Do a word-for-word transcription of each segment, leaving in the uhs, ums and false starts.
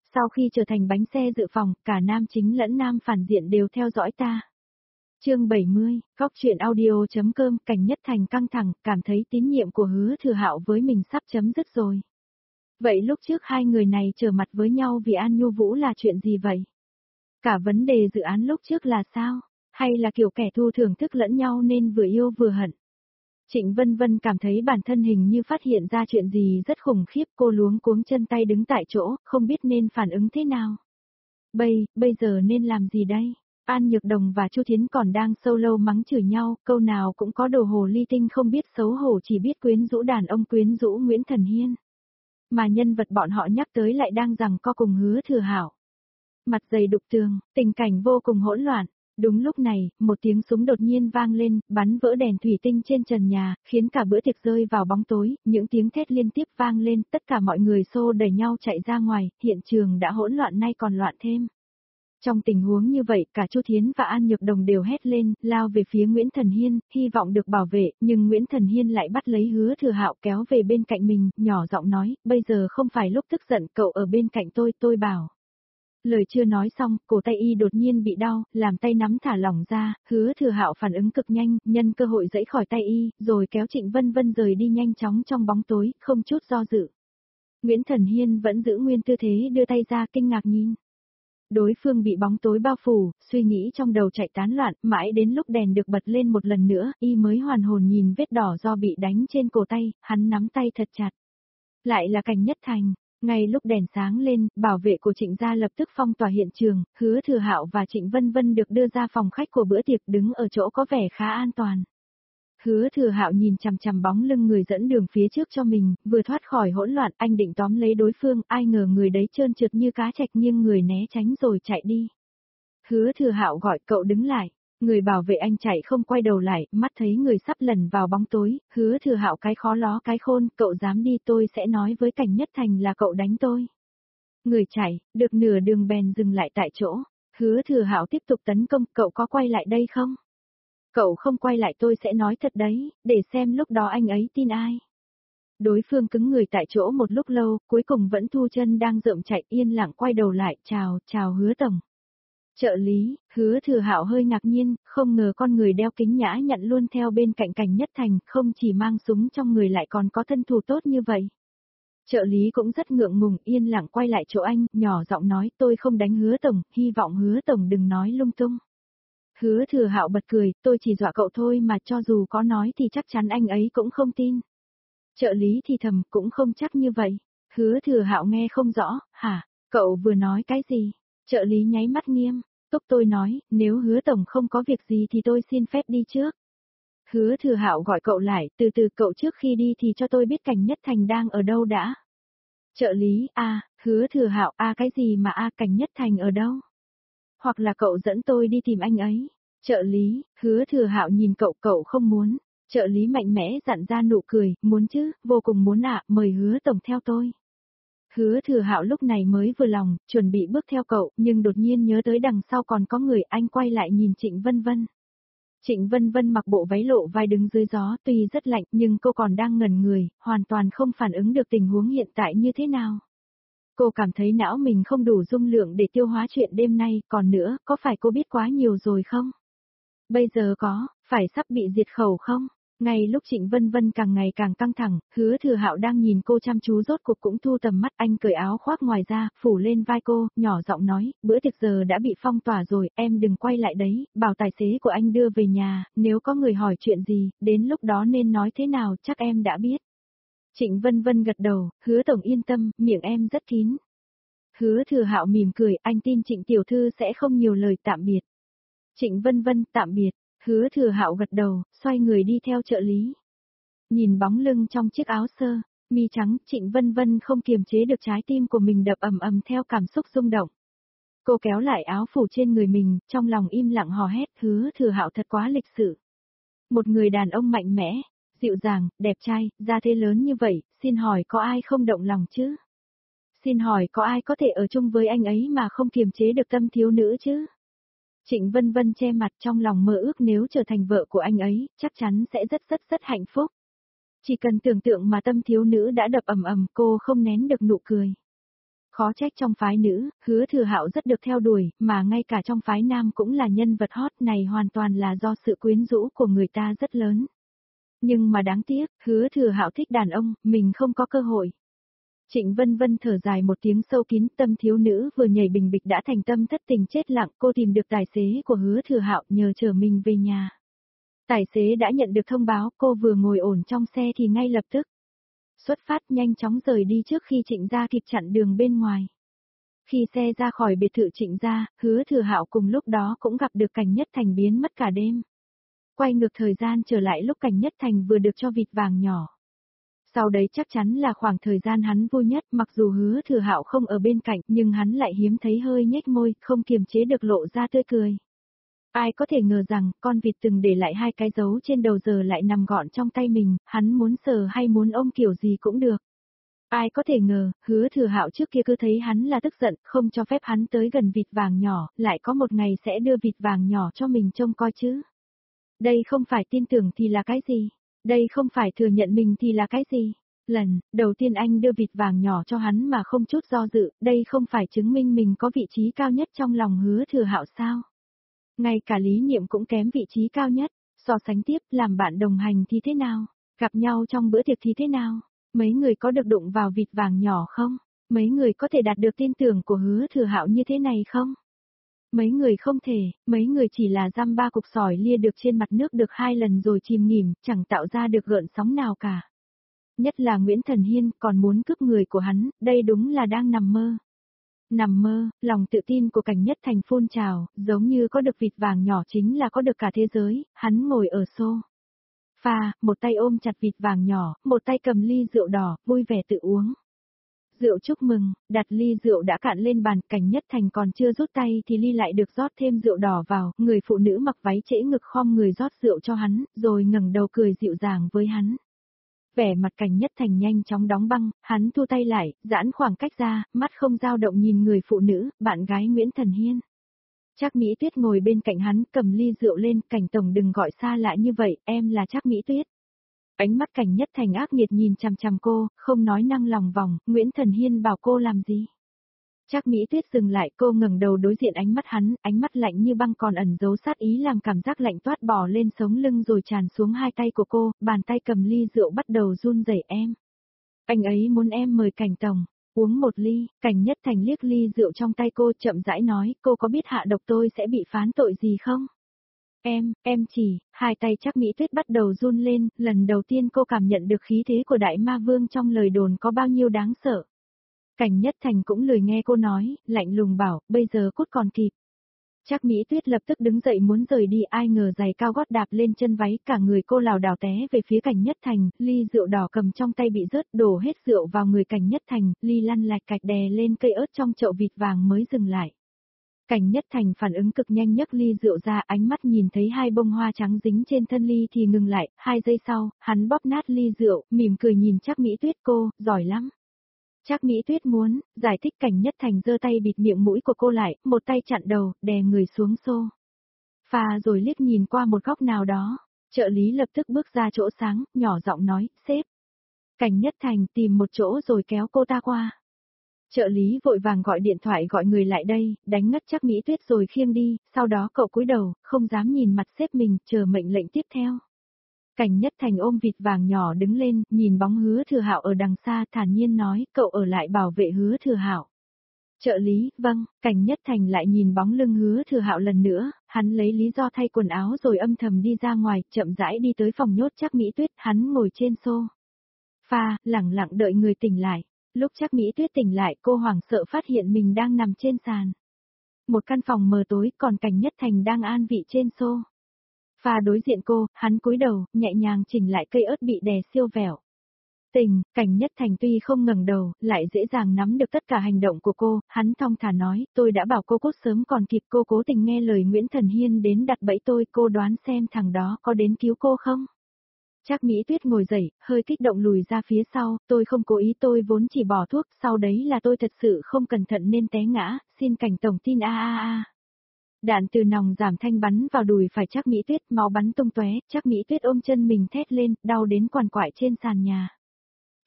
Sau khi trở thành bánh xe dự phòng, cả nam chính lẫn nam phản diện đều theo dõi ta. Chương bảy mươi, góc truyện audio.com. Cảnh Nhất Thành căng thẳng, cảm thấy tín nhiệm của Hứa Thừa Hạo với mình sắp chấm dứt rồi. Vậy lúc trước hai người này trở mặt với nhau vì An Nhu Vũ là chuyện gì vậy? Cả vấn đề dự án lúc trước là sao? Hay là kiểu kẻ thù thưởng thức lẫn nhau nên vừa yêu vừa hận? Trịnh Vân Vân cảm thấy bản thân hình như phát hiện ra chuyện gì rất khủng khiếp, cô luống cuống chân tay đứng tại chỗ, không biết nên phản ứng thế nào. Bây, bây giờ nên làm gì đây? An Nhược Đồng và Chu Thiến còn đang solo mắng chửi nhau, câu nào cũng có đồ hồ ly tinh không biết xấu hổ chỉ biết quyến rũ đàn ông quyến rũ Nguyễn Thần Hiên. Mà nhân vật bọn họ nhắc tới lại đang giằng co cùng Hứa Thừa Hạo. Mặt dày đục tường, tình cảnh vô cùng hỗn loạn. Đúng lúc này, một tiếng súng đột nhiên vang lên, bắn vỡ đèn thủy tinh trên trần nhà, khiến cả bữa tiệc rơi vào bóng tối, những tiếng thét liên tiếp vang lên, tất cả mọi người xô đẩy nhau chạy ra ngoài, hiện trường đã hỗn loạn nay còn loạn thêm. Trong tình huống như vậy, cả Chu Thiến và An Nhược Đồng đều hét lên, lao về phía Nguyễn Thần Hiên, hy vọng được bảo vệ, nhưng Nguyễn Thần Hiên lại bắt lấy Hứa Thừa Hạo kéo về bên cạnh mình, nhỏ giọng nói, bây giờ không phải lúc tức giận, cậu ở bên cạnh tôi, tôi bảo. Lời chưa nói xong, cổ tay y đột nhiên bị đau, làm tay nắm thả lỏng ra, Hứa Thừa Hạo phản ứng cực nhanh, nhân cơ hội giãy khỏi tay y, rồi kéo Trịnh Vân Vân rời đi nhanh chóng trong bóng tối, không chút do dự. Nguyễn Thần Hiên vẫn giữ nguyên tư thế đưa tay ra kinh ngạc nhìn. Đối phương bị bóng tối bao phủ, suy nghĩ trong đầu chạy tán loạn, mãi đến lúc đèn được bật lên một lần nữa, y mới hoàn hồn nhìn vết đỏ do bị đánh trên cổ tay, hắn nắm tay thật chặt. Lại là Cảnh Nhất Thành. Ngay lúc đèn sáng lên, bảo vệ của Trịnh gia lập tức phong tỏa hiện trường, Hứa Thừa Hạo và Trịnh Vân Vân được đưa ra phòng khách của bữa tiệc đứng ở chỗ có vẻ khá an toàn. Hứa Thừa Hạo nhìn chằm chằm bóng lưng người dẫn đường phía trước cho mình, vừa thoát khỏi hỗn loạn, anh định tóm lấy đối phương, ai ngờ người đấy trơn trượt như cá trạch nghiêng người né tránh rồi chạy đi. Hứa Thừa Hạo gọi cậu đứng lại. Người bảo vệ anh chạy không quay đầu lại, mắt thấy người sắp lẩn vào bóng tối, Hứa Thừa Hạo cái khó ló cái khôn, cậu dám đi tôi sẽ nói với Cảnh Nhất Thành là cậu đánh tôi. Người chạy, được nửa đường bèn dừng lại tại chỗ, Hứa Thừa Hạo tiếp tục tấn công, cậu có quay lại đây không? Cậu không quay lại tôi sẽ nói thật đấy, để xem lúc đó anh ấy tin ai. Đối phương cứng người tại chỗ một lúc lâu, cuối cùng vẫn thu chân đang rợm chạy yên lặng quay đầu lại, chào, chào Hứa Tổng. Trợ lý, Hứa Thừa Hạo hơi ngạc nhiên, không ngờ con người đeo kính nhã nhận luôn theo bên cạnh Cảnh Nhất Thành, không chỉ mang súng trong người lại còn có thân thủ tốt như vậy. Trợ lý cũng rất ngượng ngùng, yên lặng quay lại chỗ anh, nhỏ giọng nói, tôi không đánh Hứa Tổng, hy vọng Hứa Tổng đừng nói lung tung. Hứa Thừa Hạo bật cười, tôi chỉ dọa cậu thôi mà cho dù có nói thì chắc chắn anh ấy cũng không tin. Trợ lý thì thầm, cũng không chắc như vậy. Hứa Thừa Hạo nghe không rõ, hả, cậu vừa nói cái gì? Trợ lý nháy mắt nghiêm. Túc tôi nói, nếu Hứa Tổng không có việc gì thì tôi xin phép đi trước. Hứa Thừa Hạo gọi cậu lại, từ từ cậu trước khi đi thì cho tôi biết Cảnh Nhất Thành đang ở đâu đã. Trợ lý, a, à, Hứa Thừa Hạo, a à, cái gì mà a à, Cảnh Nhất Thành ở đâu? Hoặc là cậu dẫn tôi đi tìm anh ấy. Trợ lý, Hứa Thừa Hạo nhìn cậu, cậu không muốn. Trợ lý mạnh mẽ dặn ra nụ cười, muốn chứ, vô cùng muốn ạ, à, mời Hứa Tổng theo tôi. Hứa Thừa Hạo lúc này mới vừa lòng, chuẩn bị bước theo cậu, nhưng đột nhiên nhớ tới đằng sau còn có người, anh quay lại nhìn Trịnh Vân Vân. Trịnh Vân Vân mặc bộ váy lộ vai đứng dưới gió, tuy rất lạnh nhưng cô còn đang ngẩn người, hoàn toàn không phản ứng được tình huống hiện tại như thế nào. Cô cảm thấy não mình không đủ dung lượng để tiêu hóa chuyện đêm nay, còn nữa, có phải cô biết quá nhiều rồi không? Bây giờ có, phải sắp bị diệt khẩu không? Ngay lúc Trịnh Vân Vân càng ngày càng căng thẳng, Hứa Thừa Hạo đang nhìn cô chăm chú rốt cuộc cũng thu tầm mắt, anh cởi áo khoác ngoài ra, phủ lên vai cô, nhỏ giọng nói, bữa tiệc giờ đã bị phong tỏa rồi, em đừng quay lại đấy, bảo tài xế của anh đưa về nhà, nếu có người hỏi chuyện gì, đến lúc đó nên nói thế nào, chắc em đã biết. Trịnh Vân Vân gật đầu, Hứa Tổng yên tâm, miệng em rất kín. Hứa Thừa Hạo mỉm cười, anh tin Trịnh Tiểu Thư sẽ không nhiều lời tạm biệt. Trịnh Vân Vân, tạm biệt. Hứa Thừa Hạo gật đầu, xoay người đi theo trợ lý. Nhìn bóng lưng trong chiếc áo sơ, mi trắng, Trịnh Vân Vân không kiềm chế được trái tim của mình đập ầm ầm theo cảm xúc rung động. Cô kéo lại áo phủ trên người mình, trong lòng im lặng hò hét, Hứa Thừa Hạo thật quá lịch sự. Một người đàn ông mạnh mẽ, dịu dàng, đẹp trai, gia thế lớn như vậy, xin hỏi có ai không động lòng chứ? Xin hỏi có ai có thể ở chung với anh ấy mà không kiềm chế được tâm thiếu nữ chứ? Trịnh Vân Vân che mặt trong lòng mơ ước nếu trở thành vợ của anh ấy, chắc chắn sẽ rất rất rất hạnh phúc. Chỉ cần tưởng tượng mà tâm thiếu nữ đã đập ầm ầm, cô không nén được nụ cười. Khó trách trong phái nữ, Hứa Thừa Hạo rất được theo đuổi, mà ngay cả trong phái nam cũng là nhân vật hot, này hoàn toàn là do sự quyến rũ của người ta rất lớn. Nhưng mà đáng tiếc, Hứa Thừa Hạo thích đàn ông, mình không có cơ hội. Trịnh Vân Vân thở dài một tiếng sâu kín, tâm thiếu nữ vừa nhảy bình bịch đã thành tâm thất tình chết lặng, cô tìm được tài xế của Hứa Thừa Hạo nhờ chở mình về nhà. Tài xế đã nhận được thông báo, cô vừa ngồi ổn trong xe thì ngay lập tức xuất phát nhanh chóng rời đi trước khi Trịnh gia kịp chặn đường bên ngoài. Khi xe ra khỏi biệt thự Trịnh gia, Hứa Thừa Hạo cùng lúc đó cũng gặp được Cảnh Nhất Thành biến mất cả đêm. Quay ngược thời gian trở lại lúc Cảnh Nhất Thành vừa được cho vịt vàng nhỏ. Sau đấy chắc chắn là khoảng thời gian hắn vui nhất, mặc dù Hứa Thừa Hạo không ở bên cạnh, nhưng hắn lại hiếm thấy hơi nhếch môi, không kiềm chế được lộ ra tươi cười. Ai có thể ngờ rằng, con vịt từng để lại hai cái dấu trên đầu giờ lại nằm gọn trong tay mình, hắn muốn sờ hay muốn ôm kiểu gì cũng được. Ai có thể ngờ, Hứa Thừa Hạo trước kia cứ thấy hắn là tức giận, không cho phép hắn tới gần vịt vàng nhỏ, lại có một ngày sẽ đưa vịt vàng nhỏ cho mình trông coi chứ. Đây không phải tin tưởng thì là cái gì? Đây không phải thừa nhận mình thì là cái gì? Lần đầu tiên anh đưa vịt vàng nhỏ cho hắn mà không chút do dự, đây không phải chứng minh mình có vị trí cao nhất trong lòng Hứa Thừa Hạo sao? Ngay cả lý niệm cũng kém vị trí cao nhất, so sánh tiếp, làm bạn đồng hành thì thế nào? Gặp nhau trong bữa tiệc thì thế nào? Mấy người có được đụng vào vịt vàng nhỏ không? Mấy người có thể đạt được tin tưởng của Hứa Thừa Hạo như thế này không? Mấy người không thể, mấy người chỉ là dăm ba cục sỏi lia được trên mặt nước được hai lần rồi chìm nghỉm, chẳng tạo ra được gợn sóng nào cả. Nhất là Nguyễn Thần Hiên còn muốn cướp người của hắn, đây đúng là đang nằm mơ. Nằm mơ, lòng tự tin của Cảnh Nhất Thành phun trào, giống như có được vịt vàng nhỏ chính là có được cả thế giới, hắn ngồi ở xô pha, một tay ôm chặt vịt vàng nhỏ, một tay cầm ly rượu đỏ, vui vẻ tự uống. Rượu chúc mừng, đặt ly rượu đã cạn lên bàn, Cảnh Nhất Thành còn chưa rút tay thì ly lại được rót thêm rượu đỏ vào, người phụ nữ mặc váy trễ ngực khom người rót rượu cho hắn, rồi ngẩng đầu cười dịu dàng với hắn. Vẻ mặt Cảnh Nhất Thành nhanh chóng đóng băng, hắn thu tay lại, giãn khoảng cách ra, mắt không dao động nhìn người phụ nữ, bạn gái Nguyễn Thần Hiên. Trác Mỹ Tuyết ngồi bên cạnh hắn, cầm ly rượu lên, Cảnh tổng đừng gọi xa lạ như vậy, em là Trác Mỹ Tuyết. Ánh mắt Cảnh Nhất Thành ác nghiệt nhìn chằm chằm cô, không nói năng lòng vòng, Nguyễn Thần Hiên bảo cô làm gì? Trác Mỹ Tuyết dừng lại, cô ngẩng đầu đối diện ánh mắt hắn, ánh mắt lạnh như băng còn ẩn giấu sát ý làm cảm giác lạnh toát bò lên sống lưng rồi tràn xuống hai tay của cô, bàn tay cầm ly rượu bắt đầu run rẩy em. Anh ấy muốn em mời Cảnh tổng, uống một ly, Cảnh Nhất Thành liếc ly rượu trong tay cô chậm rãi nói, cô có biết hạ độc tôi sẽ bị phán tội gì không? Em, em chỉ, hai tay Trác Mỹ Tuyết bắt đầu run lên, lần đầu tiên cô cảm nhận được khí thế của Đại Ma Vương trong lời đồn có bao nhiêu đáng sợ. Cảnh Nhất Thành cũng lười nghe cô nói, lạnh lùng bảo, bây giờ cút còn kịp. Trác Mỹ Tuyết lập tức đứng dậy muốn rời đi, ai ngờ giày cao gót đạp lên chân váy, cả người cô lảo đảo té về phía Cảnh Nhất Thành, ly rượu đỏ cầm trong tay bị rớt, đổ hết rượu vào người Cảnh Nhất Thành, ly lăn lạch cạch đè lên cây ớt trong chậu vịt vàng mới dừng lại. Cảnh Nhất Thành phản ứng cực nhanh nhấc ly rượu ra, ánh mắt nhìn thấy hai bông hoa trắng dính trên thân ly thì ngừng lại, hai giây sau, hắn bóp nát ly rượu, mỉm cười nhìn Trác Mỹ Tuyết, cô, giỏi lắm. Trác Mỹ Tuyết muốn giải thích, Cảnh Nhất Thành giơ tay bịt miệng mũi của cô lại, một tay chặn đầu, đè người xuống xô pha rồi liếc nhìn qua một góc nào đó. Trợ lý lập tức bước ra chỗ sáng, nhỏ giọng nói, sếp. Cảnh Nhất Thành tìm một chỗ rồi kéo cô ta qua. Trợ lý vội vàng gọi điện thoại gọi người lại đây, đánh ngất Trác Mỹ Tuyết rồi khiêng đi, sau đó cậu cúi đầu, không dám nhìn mặt sếp mình, chờ mệnh lệnh tiếp theo. Cảnh Nhất Thành ôm vịt vàng nhỏ đứng lên, nhìn bóng Hứa Thừa Hạo ở đằng xa, thản nhiên nói, cậu ở lại bảo vệ Hứa Thừa Hạo. Trợ lý, vâng, Cảnh Nhất Thành lại nhìn bóng lưng Hứa Thừa Hạo lần nữa, hắn lấy lý do thay quần áo rồi âm thầm đi ra ngoài, chậm rãi đi tới phòng nhốt Trác Mỹ Tuyết, hắn ngồi trên xô pha, lẳng lặng đợi người tỉnh lại. Lúc Trác Mỹ Tuyết tỉnh lại, cô hoảng sợ phát hiện mình đang nằm trên sàn. Một căn phòng mờ tối, còn Cảnh Nhất Thành đang an vị trên xô pha đối diện cô, hắn cúi đầu, nhẹ nhàng chỉnh lại cây ớt bị đè siêu vẹo. Tình, Cảnh Nhất Thành tuy không ngẩng đầu, lại dễ dàng nắm được tất cả hành động của cô, hắn thong thả nói, tôi đã bảo cô cút sớm còn kịp, cô cố tình nghe lời Nguyễn Thần Hiên đến đặt bẫy tôi, cô đoán xem thằng đó có đến cứu cô không? Trác Mỹ Tuyết ngồi dậy, hơi kích động lùi ra phía sau, tôi không cố ý, tôi vốn chỉ bỏ thuốc, sau đấy là tôi thật sự không cẩn thận nên té ngã, xin Cảnh tổng tin a a a. Đạn từ nòng giảm thanh bắn vào đùi phải Trác Mỹ Tuyết, máu bắn tung tóe, Trác Mỹ Tuyết ôm chân mình thét lên, đau đến quằn quại trên sàn nhà.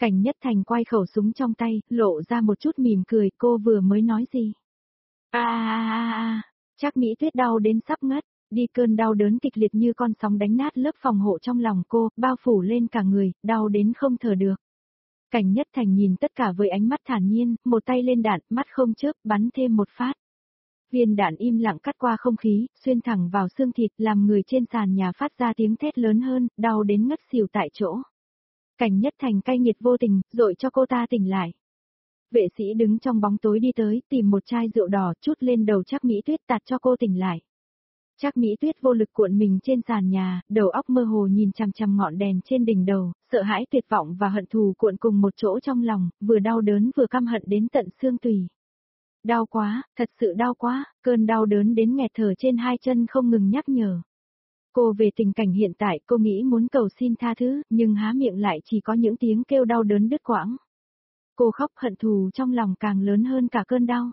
Cảnh Nhất Thành quay khẩu súng trong tay, lộ ra một chút mỉm cười, cô vừa mới nói gì? A a a a, Trác Mỹ Tuyết đau đến sắp ngất, đi cơn đau đớn kịch liệt như con sóng đánh nát lớp phòng hộ trong lòng cô, bao phủ lên cả người, đau đến không thở được. Cảnh Nhất Thành nhìn tất cả với ánh mắt thản nhiên, một tay lên đạn, mắt không chớp, bắn thêm một phát. Viên đạn im lặng cắt qua không khí, xuyên thẳng vào xương thịt, làm người trên sàn nhà phát ra tiếng thét lớn hơn, đau đến ngất xỉu tại chỗ. Cảnh Nhất Thành cay nghiệt vô tình, dội cho cô ta tỉnh lại. Vệ sĩ đứng trong bóng tối đi tới, tìm một chai rượu đỏ, trút lên đầu Trác Mỹ Tuyết tạt cho cô tỉnh lại. Trác Mỹ Tuyết vô lực cuộn mình trên sàn nhà, đầu óc mơ hồ nhìn chằm chằm ngọn đèn trên đỉnh đầu, sợ hãi tuyệt vọng và hận thù cuộn cùng một chỗ trong lòng, vừa đau đớn vừa căm hận đến tận xương tủy. Đau quá, thật sự đau quá, cơn đau đớn đến nghẹt thở trên hai chân không ngừng nhắc nhở. Cô về tình cảnh hiện tại, cô nghĩ muốn cầu xin tha thứ, nhưng há miệng lại chỉ có những tiếng kêu đau đớn đứt quãng. Cô khóc hận thù trong lòng càng lớn hơn cả cơn đau.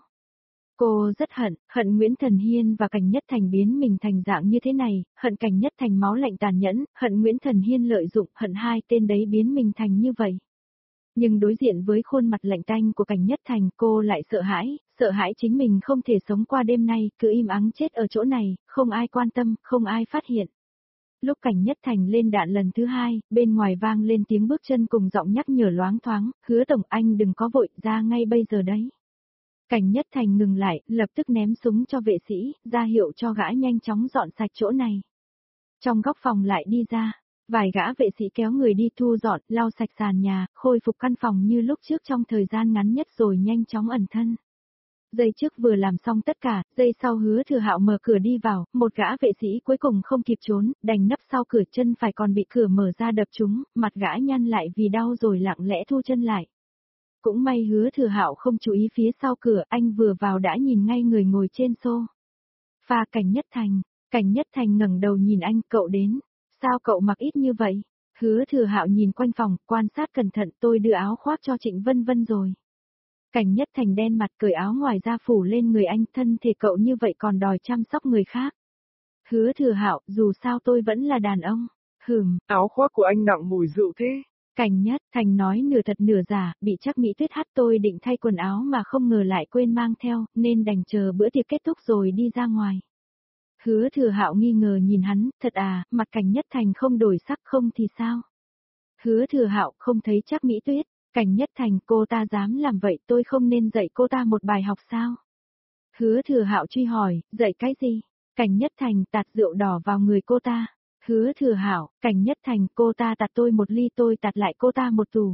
Cô rất hận, hận Nguyễn Thần Hiên và Cảnh Nhất Thành biến mình thành dạng như thế này, hận Cảnh Nhất Thành máu lạnh tàn nhẫn, hận Nguyễn Thần Hiên lợi dụng, hận hai tên đấy biến mình thành như vậy. Nhưng đối diện với khuôn mặt lạnh tanh của Cảnh Nhất Thành, cô lại sợ hãi, sợ hãi chính mình không thể sống qua đêm nay, cứ im ắng chết ở chỗ này, không ai quan tâm, không ai phát hiện. Lúc Cảnh Nhất Thành lên đạn lần thứ hai, bên ngoài vang lên tiếng bước chân cùng giọng nhắc nhở loáng thoáng, Hứa Tổng anh đừng có vội, ra ngay bây giờ đấy. Cảnh Nhất Thành ngừng lại, lập tức ném súng cho vệ sĩ, ra hiệu cho gã nhanh chóng dọn sạch chỗ này. Trong góc phòng lại đi ra, vài gã vệ sĩ kéo người đi thu dọn, lau sạch sàn nhà, khôi phục căn phòng như lúc trước trong thời gian ngắn nhất rồi nhanh chóng ẩn thân. Giây trước vừa làm xong tất cả, giây sau Hứa Thừa Hạo mở cửa đi vào, một gã vệ sĩ cuối cùng không kịp trốn, đành nấp sau cửa, chân phải còn bị cửa mở ra đập trúng, mặt gã nhăn lại vì đau rồi lặng lẽ thu chân lại. Cũng may Hứa Thừa Hạo không chú ý phía sau cửa, anh vừa vào đã nhìn ngay người ngồi trên xô. Pha Cảnh Nhất Thành, Cảnh Nhất Thành ngẩng đầu nhìn anh, cậu đến, sao cậu mặc ít như vậy? Hứa Thừa Hạo nhìn quanh phòng, quan sát cẩn thận, tôi đưa áo khoác cho Trịnh Vân Vân rồi. Cảnh Nhất Thành đen mặt cởi áo ngoài ra phủ lên người anh, thân thể cậu như vậy còn đòi chăm sóc người khác. Hứa Thừa Hạo, dù sao tôi vẫn là đàn ông. Hừm, áo khoác của anh nặng mùi rượu thế. Cảnh Nhất Thành nói nửa thật nửa giả, bị Trác Mỹ Tuyết hắt tôi định thay quần áo mà không ngờ lại quên mang theo, nên đành chờ bữa tiệc kết thúc rồi đi ra ngoài. Hứa Thừa Hạo nghi ngờ nhìn hắn, thật à, mặt Cảnh Nhất Thành không đổi sắc không thì sao? Hứa Thừa Hạo không thấy Trác Mỹ Tuyết, Cảnh Nhất Thành cô ta dám làm vậy tôi không nên dạy cô ta một bài học sao? Hứa Thừa Hạo truy hỏi, dạy cái gì? Cảnh Nhất Thành tạt rượu đỏ vào người cô ta. Hứa Thừa Hạo, Cảnh Nhất Thành cô ta tạt tôi một ly tôi tạt lại cô ta một tù.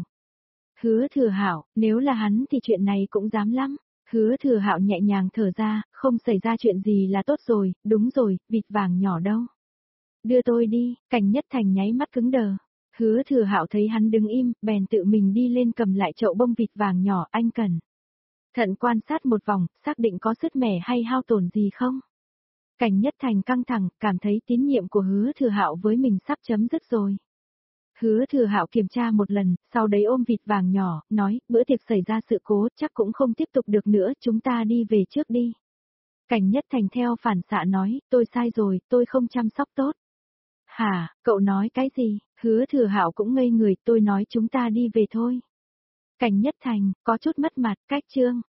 Hứa Thừa Hạo, nếu là hắn thì chuyện này cũng dám lắm. Hứa Thừa Hạo nhẹ nhàng thở ra, không xảy ra chuyện gì là tốt rồi, đúng rồi, vịt vàng nhỏ đâu. Đưa tôi đi, Cảnh Nhất Thành nháy mắt cứng đờ. Hứa Thừa Hạo thấy hắn đứng im, bèn tự mình đi lên cầm lại chậu bông vịt vàng nhỏ, anh cần. Thận quan sát một vòng, xác định có sứt mẻ hay hao tổn gì không. Cảnh Nhất Thành căng thẳng, cảm thấy tín nhiệm của Hứa Thừa Hạo với mình sắp chấm dứt rồi. Hứa Thừa Hạo kiểm tra một lần, sau đấy ôm vịt vàng nhỏ, nói, bữa tiệc xảy ra sự cố, chắc cũng không tiếp tục được nữa, chúng ta đi về trước đi. Cảnh Nhất Thành theo phản xạ nói, tôi sai rồi, tôi không chăm sóc tốt. Hả, cậu nói cái gì? Hứa Thừa Hạo cũng ngây người, tôi nói chúng ta đi về thôi. Cảnh Nhất Thành, có chút mất mặt, cách chương.